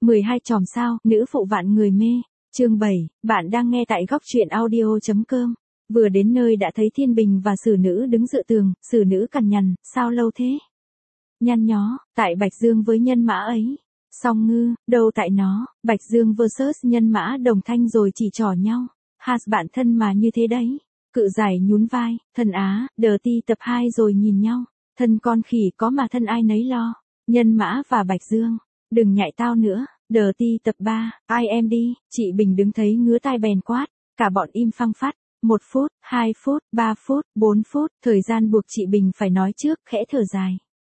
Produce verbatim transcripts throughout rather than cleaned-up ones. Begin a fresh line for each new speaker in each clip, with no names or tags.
mười hai chòm sao, nữ phụ vạn người mê. Chương bảy, bạn đang nghe tại góc truyện audio chấm com. Vừa đến nơi đã thấy Thiên Bình và Sử Nữ đứng dựa tường, Sử Nữ cằn nhằn, sao lâu thế? Nhăn nhó, tại Bạch Dương với nhân mã ấy. Song Ngư, đâu tại nó, Bạch Dương versus nhân mã Đồng Thanh rồi chỉ trỏ nhau. Has bạn thân mà như thế đấy. Cự Giải nhún vai, Thần Á, đờ ti tập hai rồi nhìn nhau. Thân con khỉ có mà thân ai nấy lo. Nhân mã và Bạch Dương, đừng nhại tao nữa. Đờ ti tập ba, ai em đi, chị Bình đứng thấy ngứa tai bèn quát, cả bọn im phăng phắt, một phút, hai phút, ba phút, bốn phút, thời gian buộc chị Bình phải nói trước, khẽ thở dài.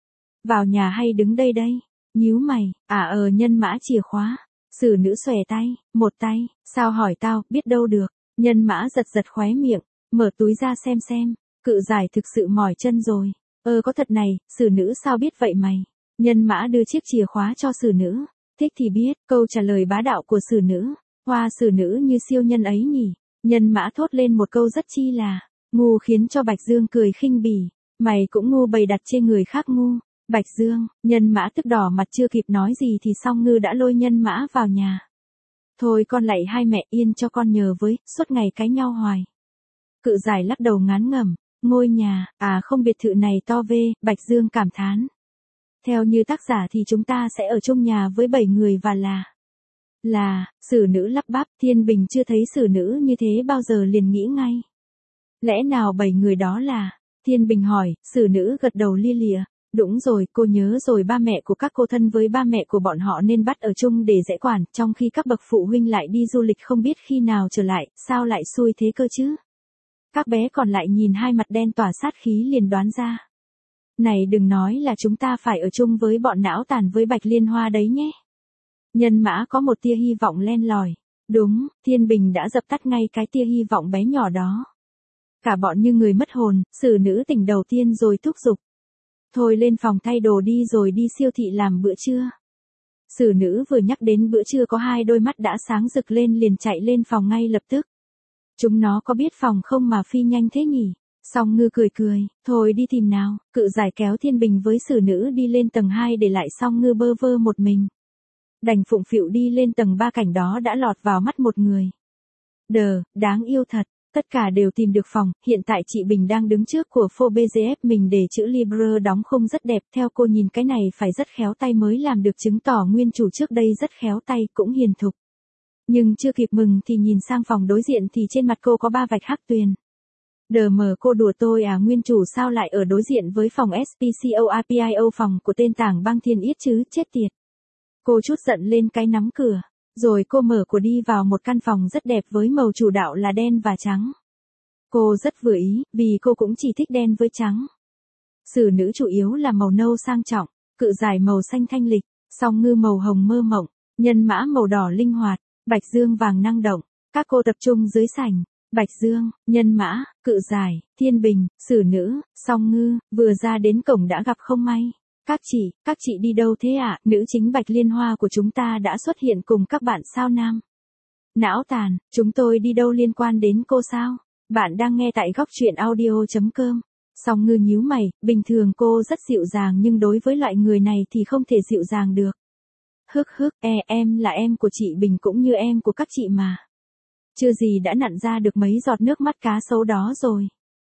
Vào nhà hay đứng đây đây, nhíu mày, à ờ nhân mã chìa khóa, Sử Nữ xòe tay, một tay, sao hỏi tao, biết đâu được, nhân mã giật giật khóe miệng, mở túi ra xem xem, Cự Giải thực sự mỏi chân rồi, ơ có thật này, Sử Nữ sao biết vậy mày, nhân mã đưa chiếc chìa khóa cho Sử Nữ. Thích thì biết, câu trả lời bá đạo của Sử Nữ, hoa Sử Nữ như siêu nhân ấy nhỉ, nhân mã thốt lên một câu rất chi là, ngu khiến cho Bạch Dương cười khinh bỉ, mày cũng ngu bày đặt chê người khác ngu, Bạch Dương, nhân mã tức đỏ mặt chưa kịp nói gì thì Song Ngư đã lôi nhân mã vào nhà. Thôi con lạy hai mẹ yên cho con nhờ với, suốt ngày cãi nhau hoài. Cự Giải lắc đầu ngán ngẩm, ngôi nhà, à không biệt thự này to vê, Bạch Dương cảm thán. Theo như tác giả thì chúng ta sẽ ở chung nhà với bảy người và là... Là, Sử Nữ lắp bắp, Thiên Bình chưa thấy Sử Nữ như thế bao giờ liền nghĩ ngay. Lẽ nào bảy người đó là... Thiên Bình hỏi, Sử Nữ gật đầu lia lịa. Đúng rồi, cô nhớ rồi ba mẹ của các cô thân với ba mẹ của bọn họ nên bắt ở chung để dễ quản, trong khi các bậc phụ huynh lại đi du lịch không biết khi nào trở lại, sao lại xui thế cơ chứ? Các bé còn lại nhìn hai mặt đen tỏa sát khí liền đoán ra. Này đừng nói là chúng ta phải ở chung với bọn não tàn với Bạch Liên Hoa đấy nhé. Nhân mã có một tia hy vọng len lỏi. Đúng, Thiên Bình đã dập tắt ngay cái tia hy vọng bé nhỏ đó. Cả bọn như người mất hồn, Sử Nữ tỉnh đầu tiên rồi thúc giục. Thôi lên phòng thay đồ đi rồi đi siêu thị làm bữa trưa. Sử Nữ vừa nhắc đến bữa trưa có hai đôi mắt đã sáng rực lên liền chạy lên phòng ngay lập tức. Chúng nó có biết phòng không mà phi nhanh thế nhỉ? Song Ngư cười cười, thôi đi tìm nào, Cự Giải kéo Thiên Bình với Sử Nữ đi lên tầng hai để lại Song Ngư bơ vơ một mình. Đành phụng phịu đi lên tầng ba, cảnh đó đã lọt vào mắt một người. Đờ, đáng yêu thật, tất cả đều tìm được phòng, hiện tại chị Bình đang đứng trước của phô bê giê ép mình để chữ Libre đóng khung rất đẹp, theo cô nhìn cái này phải rất khéo tay mới làm được, chứng tỏ nguyên chủ trước đây rất khéo tay cũng hiền thục. Nhưng chưa kịp mừng thì nhìn sang phòng đối diện thì trên mặt cô có ba vạch hắc tuyền. Đờ mờ cô đùa tôi à, nguyên chủ sao lại ở đối diện với phòng ét pê xê o rờ pê i ô phòng của tên Tảng Băng Thiên Yết chứ, chết tiệt. Cô chút giận lên cái nắm cửa, rồi cô mở của đi vào một căn phòng rất đẹp với màu chủ đạo là đen và trắng. Cô rất vừa ý, vì cô cũng chỉ thích đen với trắng. Sử Nữ chủ yếu là màu nâu sang trọng, Cự Giải màu xanh thanh lịch, Song Ngư màu hồng mơ mộng, nhân mã màu đỏ linh hoạt, Bạch Dương vàng năng động. Các cô tập trung dưới sảnh. Bạch Dương, nhân mã, Cự Giải, Thiên Bình, Sử Nữ, Song Ngư, vừa ra đến cổng đã gặp không may. Các chị, các chị đi đâu thế ạ? À? Nữ chính Bạch Liên Hoa của chúng ta đã xuất hiện cùng các bạn sao nam. Não tàn, chúng tôi đi đâu liên quan đến cô sao? Bạn đang nghe tại góc truyện audio chấm com. Song Ngư nhíu mày, bình thường cô rất dịu dàng nhưng đối với loại người này thì không thể dịu dàng được. Hức hức, e em là em của chị Bình cũng như em của các chị mà. Chưa gì đã nặn ra được mấy giọt nước mắt cá sấu đó rồi.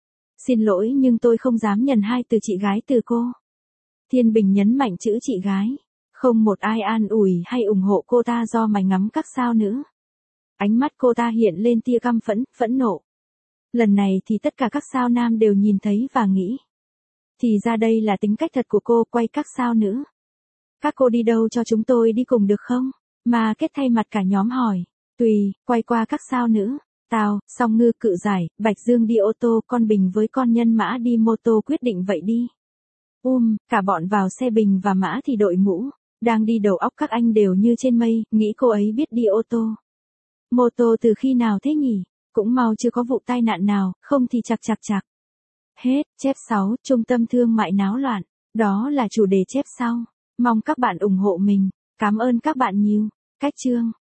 Xin lỗi nhưng tôi không dám nhận hai từ chị gái từ cô. Thiên Bình nhấn mạnh chữ chị gái. Không một ai an ủi hay ủng hộ cô ta do mày ngắm các sao nữa. Ánh mắt cô ta hiện lên tia căm phẫn, phẫn nộ. Lần này thì tất cả các sao nam đều nhìn thấy và nghĩ. Thì ra đây là tính cách thật của cô, quay các sao nữa. Các cô đi đâu cho chúng tôi đi cùng được không? Mà kết thay mặt cả nhóm hỏi. Tùy, quay qua các sao nữa. Tao, Song Ngư, Cự Giải, Bạch Dương đi ô tô, con Bình với con nhân mã đi mô tô, quyết định vậy đi. Um, cả bọn vào xe Bình và mã thì đội mũ. Đang đi đầu óc các anh đều như trên mây, nghĩ cô ấy biết đi ô tô. Mô tô từ khi nào thế nhỉ? Cũng mau chưa có vụ tai nạn nào, không thì chặt chặt chặt. Hết, chép sáu, trung tâm thương mại náo loạn. Đó là chủ đề chép sau. Mong các bạn ủng hộ mình. Cảm ơn các bạn nhiều. Cách chương.